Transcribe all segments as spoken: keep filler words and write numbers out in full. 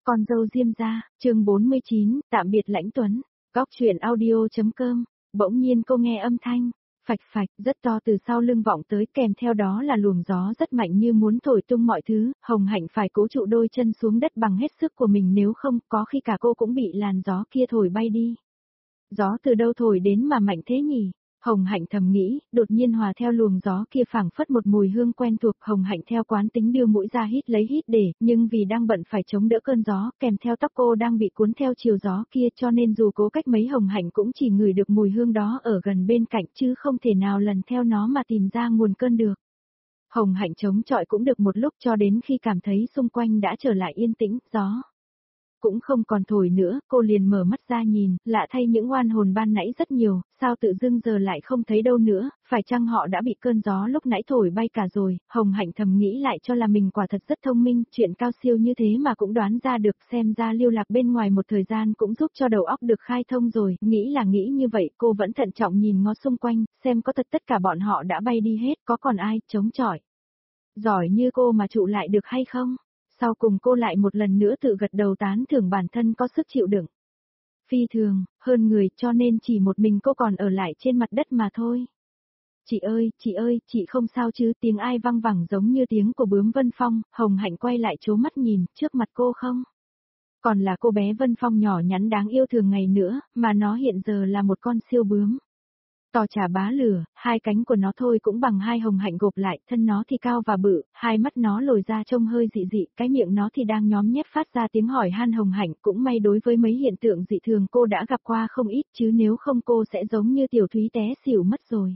Con dâu Diêm gia, chương bốn mươi chín, tạm biệt Lãnh Tuấn. Góc truyện audio.com. Bỗng nhiên cô nghe âm thanh phạch phạch rất to từ sau lưng vọng tới, kèm theo đó là luồng gió rất mạnh như muốn thổi tung mọi thứ. Hồng Hạnh phải cố trụ đôi chân xuống đất bằng hết sức của mình, nếu không có khi cả cô cũng bị làn gió kia thổi bay đi. Gió từ đâu thổi đến mà mạnh thế nhỉ? Hồng Hạnh thầm nghĩ, đột nhiên hòa theo luồng gió kia phảng phất một mùi hương quen thuộc. Hồng Hạnh theo quán tính đưa mũi ra hít lấy hít để, nhưng vì đang bận phải chống đỡ cơn gió, kèm theo tóc cô đang bị cuốn theo chiều gió kia, cho nên dù cố cách mấy Hồng Hạnh cũng chỉ ngửi được mùi hương đó ở gần bên cạnh, chứ không thể nào lần theo nó mà tìm ra nguồn cơn được. Hồng Hạnh chống chọi cũng được một lúc, cho đến khi cảm thấy xung quanh đã trở lại yên tĩnh, gió cũng không còn thổi nữa, cô liền mở mắt ra nhìn, lạ thay những oan hồn ban nãy rất nhiều, sao tự dưng giờ lại không thấy đâu nữa, phải chăng họ đã bị cơn gió lúc nãy thổi bay cả rồi. Hồng Hạnh thầm nghĩ lại cho là mình quả thật rất thông minh, chuyện cao siêu như thế mà cũng đoán ra được, xem ra lưu lạc bên ngoài một thời gian cũng giúp cho đầu óc được khai thông rồi. Nghĩ là nghĩ như vậy, cô vẫn thận trọng nhìn ngó xung quanh, xem có thật tất cả bọn họ đã bay đi hết, có còn ai chống chọi giỏi như cô mà trụ lại được hay không. Sau cùng cô lại một lần nữa tự gật đầu tán thưởng bản thân có sức chịu đựng phi thường, hơn người, cho nên chỉ một mình cô còn ở lại trên mặt đất mà thôi. Chị ơi, chị ơi, chị không sao chứ? Tiếng ai văng vẳng giống như tiếng của bướm Vân Phong. Hồng Hạnh quay lại trố mắt nhìn, trước mặt cô không còn là cô bé Vân Phong nhỏ nhắn đáng yêu thường ngày nữa, mà nó hiện giờ là một con siêu bướm. To chà bá lửa, hai cánh của nó thôi cũng bằng hai Hồng Hạnh gộp lại, thân nó thì cao và bự, hai mắt nó lồi ra trông hơi dị dị, cái miệng nó thì đang nhóm nhép phát ra tiếng hỏi han Hồng Hạnh. Cũng may đối với mấy hiện tượng dị thường cô đã gặp qua không ít, chứ nếu không cô sẽ giống như Tiểu Thúy té xỉu mất rồi.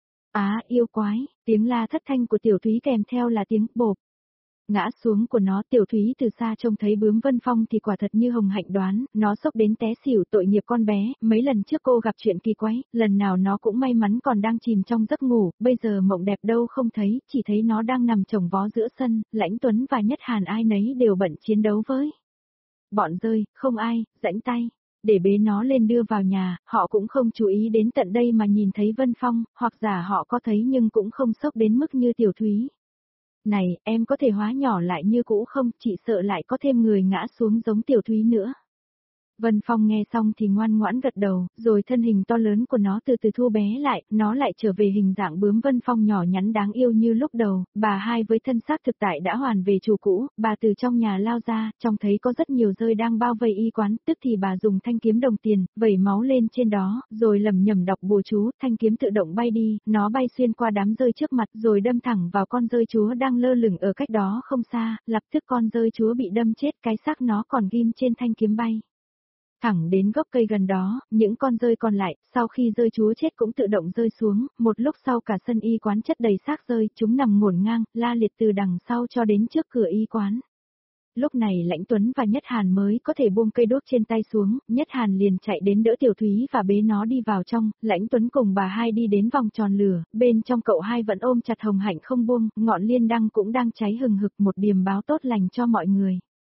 Á, à, yêu quái, tiếng la thất thanh của Tiểu Thúy kèm theo là tiếng bộp ngã xuống của nó. Tiểu Thúy từ xa trông thấy bướm Vân Phong thì quả thật như Hồng Hạnh đoán, nó sốc đến té xỉu. Tội nghiệp con bé, mấy lần trước cô gặp chuyện kỳ quái, lần nào nó cũng may mắn còn đang chìm trong giấc ngủ, bây giờ mộng đẹp đâu không thấy, chỉ thấy nó đang nằm chồng vó giữa sân. Lãnh Tuấn và Nhất Hàn ai nấy đều bận chiến đấu với bọn rơi, không ai rãnh tay để bế nó lên đưa vào nhà. Họ cũng không chú ý đến tận đây mà nhìn thấy Vân Phong, hoặc giả họ có thấy nhưng cũng không sốc đến mức như Tiểu Thúy. Này, em có thể hóa nhỏ lại như cũ không? Chị sợ lại có thêm người ngã xuống giống Tiểu Thúy nữa. Vân Phong nghe xong thì ngoan ngoãn gật đầu, rồi thân hình to lớn của nó từ từ thu bé lại, nó lại trở về hình dạng bướm Vân Phong nhỏ nhắn đáng yêu như lúc đầu. Bà hai với thân xác thực tại đã hoàn về chủ cũ, bà từ trong nhà lao ra, trông thấy có rất nhiều rơi đang bao vây y quán, tức thì bà dùng thanh kiếm đồng tiền, vẩy máu lên trên đó, rồi lẩm nhẩm đọc bùa chú, thanh kiếm tự động bay đi, nó bay xuyên qua đám rơi trước mặt rồi đâm thẳng vào con rơi chúa đang lơ lửng ở cách đó không xa, lập tức con rơi chúa bị đâm chết, cái xác nó còn ghim trên thanh kiếm bay thẳng đến gốc cây gần đó. Những con rơi còn lại, sau khi rơi chúa chết cũng tự động rơi xuống, một lúc sau cả sân y quán chất đầy xác rơi, chúng nằm ngổn ngang, la liệt từ đằng sau cho đến trước cửa y quán. Lúc này Lãnh Tuấn và Nhất Hàn mới có thể buông cây đốt trên tay xuống, Nhất Hàn liền chạy đến đỡ Tiểu Thúy và bế nó đi vào trong. Lãnh Tuấn cùng bà hai đi đến vòng tròn lửa, bên trong cậu hai vẫn ôm chặt Hồng Hạnh không buông, ngọn liên đăng cũng đang cháy hừng hực, một điềm báo tốt lành cho mọi người.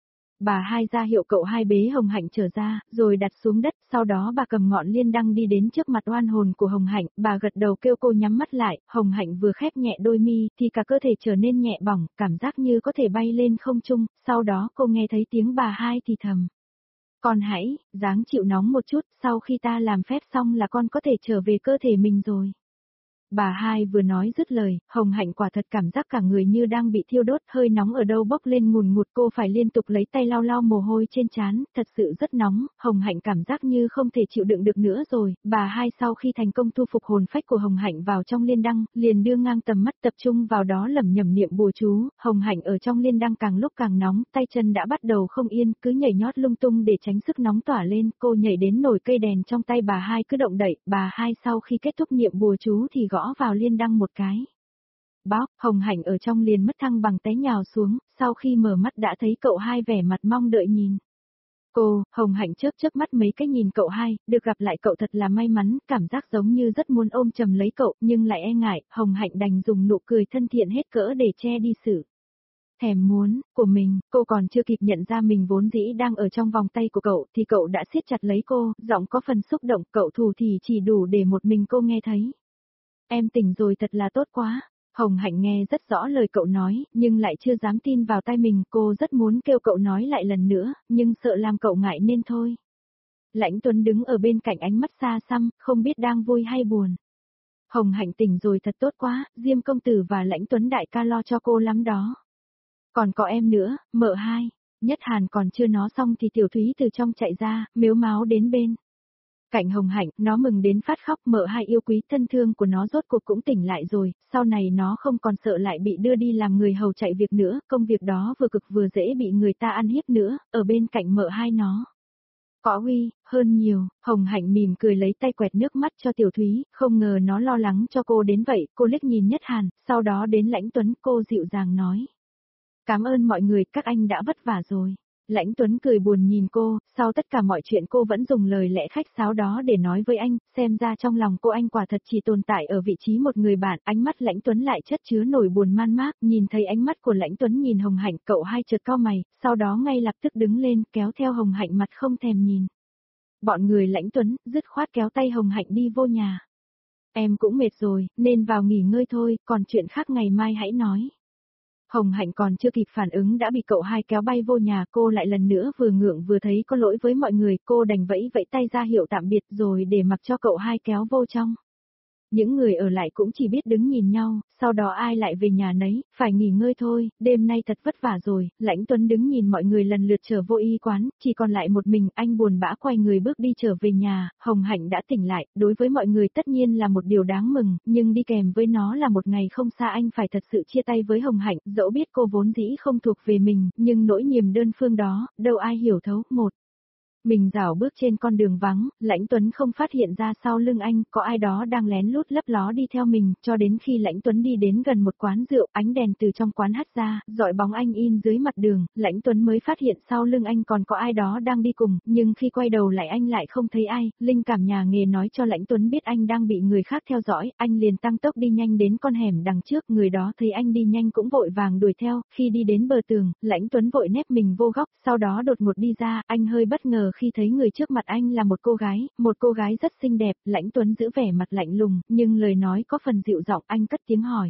Bà hai ra hiệu cậu hai bế Hồng Hạnh trở ra, rồi đặt xuống đất, sau đó bà cầm ngọn liên đăng đi đến trước mặt oan hồn của Hồng Hạnh, bà gật đầu kêu cô nhắm mắt lại. Hồng Hạnh vừa khép nhẹ đôi mi, thì cả cơ thể trở nên nhẹ bỏng, cảm giác như có thể bay lên không trung, sau đó cô nghe thấy tiếng bà hai thì thầm. Con hãy, dáng chịu nóng một chút, sau khi ta làm phép xong là con có thể trở về cơ thể mình rồi. Bà hai vừa nói dứt lời, Hồng Hạnh quả thật cảm giác cả người như đang bị thiêu đốt, hơi nóng ở đâu bốc lên ngùn ngụt, cô phải liên tục lấy tay lau lau mồ hôi trên trán, thật sự rất nóng. Hồng Hạnh cảm giác như không thể chịu đựng được nữa rồi. Bà hai sau khi thành công thu phục hồn phách của Hồng Hạnh vào trong liên đăng, liền đưa ngang tầm mắt tập trung vào đó lẩm nhẩm niệm bùa chú. Hồng Hạnh ở trong liên đăng càng lúc càng nóng, tay chân đã bắt đầu không yên, cứ nhảy nhót lung tung để tránh sức nóng tỏa lên. Cô nhảy đến nồi cây đèn trong tay bà hai cứ động đậy, bà hai sau khi kết thúc niệm bùa chú thì gõ vào liên đăng một cái. Bóp, Hồng Hạnh ở trong liền mất thăng bằng té nhào xuống, sau khi mở mắt đã thấy cậu hai vẻ mặt mong đợi nhìn cô. Hồng Hạnh chớp chớp mắt mấy cái nhìn cậu hai, được gặp lại cậu thật là may mắn, cảm giác giống như rất muốn ôm chầm lấy cậu, nhưng lại e ngại. Hồng Hạnh đành dùng nụ cười thân thiện hết cỡ để che đi sự thèm muốn của mình. Cô còn chưa kịp nhận ra mình vốn dĩ đang ở trong vòng tay của cậu, thì cậu đã siết chặt lấy cô, giọng có phần xúc động, cậu thủ thì chỉ đủ để một mình cô nghe thấy. Em tỉnh rồi, thật là tốt quá. Hồng Hạnh nghe rất rõ lời cậu nói, nhưng lại chưa dám tin vào tai mình, cô rất muốn kêu cậu nói lại lần nữa, nhưng sợ làm cậu ngại nên thôi. Lãnh Tuấn đứng ở bên cạnh ánh mắt xa xăm, không biết đang vui hay buồn. Hồng Hạnh tỉnh rồi thật tốt quá, Diêm công tử và Lãnh Tuấn đại ca lo cho cô lắm đó. Còn có em nữa, mợ hai. Nhất Hàn còn chưa nói xong thì Tiểu Thúy từ trong chạy ra, mếu máo đến bên cạnh Hồng Hạnh, nó mừng đến phát khóc, mợ hai yêu quý thân thương của nó rốt cuộc cũng tỉnh lại rồi, sau này nó không còn sợ lại bị đưa đi làm người hầu chạy việc nữa, công việc đó vừa cực vừa dễ bị người ta ăn hiếp nữa, ở bên cạnh mợ hai nó. Có uy, hơn nhiều, Hồng Hạnh mỉm cười lấy tay quẹt nước mắt cho Tiểu Thúy, không ngờ nó lo lắng cho cô đến vậy, cô liếc nhìn Nhất Hàn, sau đó đến Lãnh Tuấn, cô dịu dàng nói. Cảm ơn mọi người, các anh đã vất vả rồi. Lãnh Tuấn cười buồn nhìn cô, sau tất cả mọi chuyện cô vẫn dùng lời lẽ khách sáo đó để nói với anh, xem ra trong lòng cô anh quả thật chỉ tồn tại ở vị trí một người bạn, ánh mắt Lãnh Tuấn lại chất chứa nổi buồn man mác, nhìn thấy ánh mắt của Lãnh Tuấn nhìn Hồng Hạnh, cậu hai chợt cau mày, sau đó ngay lập tức đứng lên, kéo theo Hồng Hạnh mặt không thèm nhìn. Bọn người Lãnh Tuấn, dứt khoát kéo tay Hồng Hạnh đi vô nhà. Em cũng mệt rồi, nên vào nghỉ ngơi thôi, còn chuyện khác ngày mai hãy nói. Hồng Hạnh còn chưa kịp phản ứng đã bị cậu hai kéo bay vô nhà, cô lại lần nữa vừa ngượng vừa thấy có lỗi với mọi người, cô đành vẫy vẫy tay ra hiệu tạm biệt rồi để mặc cho cậu hai kéo vô trong. Những người ở lại cũng chỉ biết đứng nhìn nhau, sau đó ai lại về nhà nấy, phải nghỉ ngơi thôi, đêm nay thật vất vả rồi. Lãnh Tuấn đứng nhìn mọi người lần lượt trở vô y quán, chỉ còn lại một mình, anh buồn bã quay người bước đi trở về nhà. Hồng Hạnh đã tỉnh lại, đối với mọi người tất nhiên là một điều đáng mừng, nhưng đi kèm với nó là một ngày không xa anh phải thật sự chia tay với Hồng Hạnh, dẫu biết cô vốn dĩ không thuộc về mình, nhưng nỗi niềm đơn phương đó, đâu ai hiểu thấu. Một Mình rảo bước trên con đường vắng, Lãnh Tuấn không phát hiện ra sau lưng anh có ai đó đang lén lút lấp ló đi theo mình, cho đến khi Lãnh Tuấn đi đến gần một quán rượu, ánh đèn từ trong quán hắt ra, dọi bóng anh in dưới mặt đường, Lãnh Tuấn mới phát hiện sau lưng anh còn có ai đó đang đi cùng, nhưng khi quay đầu lại anh lại không thấy ai, linh cảm nhà nghề nói cho Lãnh Tuấn biết anh đang bị người khác theo dõi, anh liền tăng tốc đi nhanh đến con hẻm đằng trước, người đó thấy anh đi nhanh cũng vội vàng đuổi theo, khi đi đến bờ tường, Lãnh Tuấn vội nép mình vô góc, sau đó đột ngột đi ra, anh hơi bất ngờ khi thấy người trước mặt anh là một cô gái, một cô gái rất xinh đẹp, Lãnh Tuấn giữ vẻ mặt lạnh lùng, nhưng lời nói có phần dịu giọng, anh cất tiếng hỏi.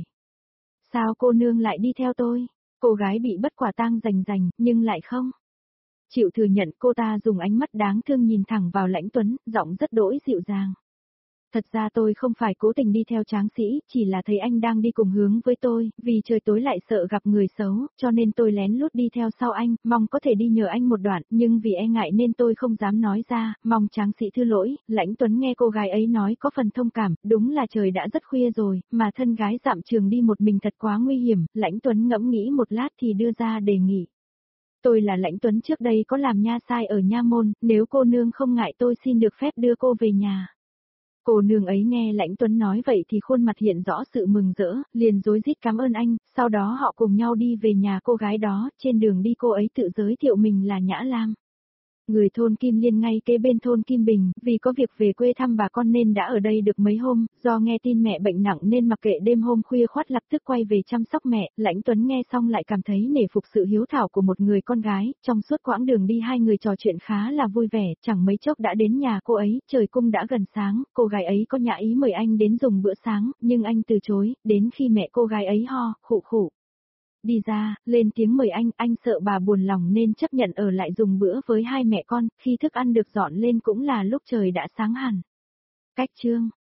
Sao cô nương lại đi theo tôi? Cô gái bị bất quả tang rành rành, nhưng lại không chịu thừa nhận, cô ta dùng ánh mắt đáng thương nhìn thẳng vào Lãnh Tuấn, giọng rất đỗi dịu dàng. Thật ra tôi không phải cố tình đi theo Tráng Sĩ, chỉ là thấy anh đang đi cùng hướng với tôi, vì trời tối lại sợ gặp người xấu, cho nên tôi lén lút đi theo sau anh, mong có thể đi nhờ anh một đoạn, nhưng vì e ngại nên tôi không dám nói ra, mong Tráng Sĩ thứ lỗi. Lãnh Tuấn nghe cô gái ấy nói có phần thông cảm, đúng là trời đã rất khuya rồi, mà thân gái dạm trường đi một mình thật quá nguy hiểm, Lãnh Tuấn ngẫm nghĩ một lát thì đưa ra đề nghị. Tôi là Lãnh Tuấn, trước đây có làm nha sai ở nha môn, nếu cô nương không ngại tôi xin được phép đưa cô về nhà. Cô nương ấy nghe Lãnh Tuấn nói vậy thì khuôn mặt hiện rõ sự mừng rỡ, liền rối rít cảm ơn anh, sau đó họ cùng nhau đi về nhà cô gái đó, trên đường đi cô ấy tự giới thiệu mình là Nhã Lam. Người thôn Kim Liên ngay kế bên thôn Kim Bình, vì có việc về quê thăm bà con nên đã ở đây được mấy hôm, do nghe tin mẹ bệnh nặng nên mặc kệ đêm hôm khuya khoắt lập tức quay về chăm sóc mẹ, Lãnh Tuấn nghe xong lại cảm thấy nể phục sự hiếu thảo của một người con gái, trong suốt quãng đường đi hai người trò chuyện khá là vui vẻ, chẳng mấy chốc đã đến nhà cô ấy, trời cung đã gần sáng, cô gái ấy có nhã ý mời anh đến dùng bữa sáng, nhưng anh từ chối, đến khi mẹ cô gái ấy ho, khụ khụ. Đi ra, lên tiếng mời anh, anh sợ bà buồn lòng nên chấp nhận ở lại dùng bữa với hai mẹ con, khi thức ăn được dọn lên cũng là lúc trời đã sáng hẳn. Cách chương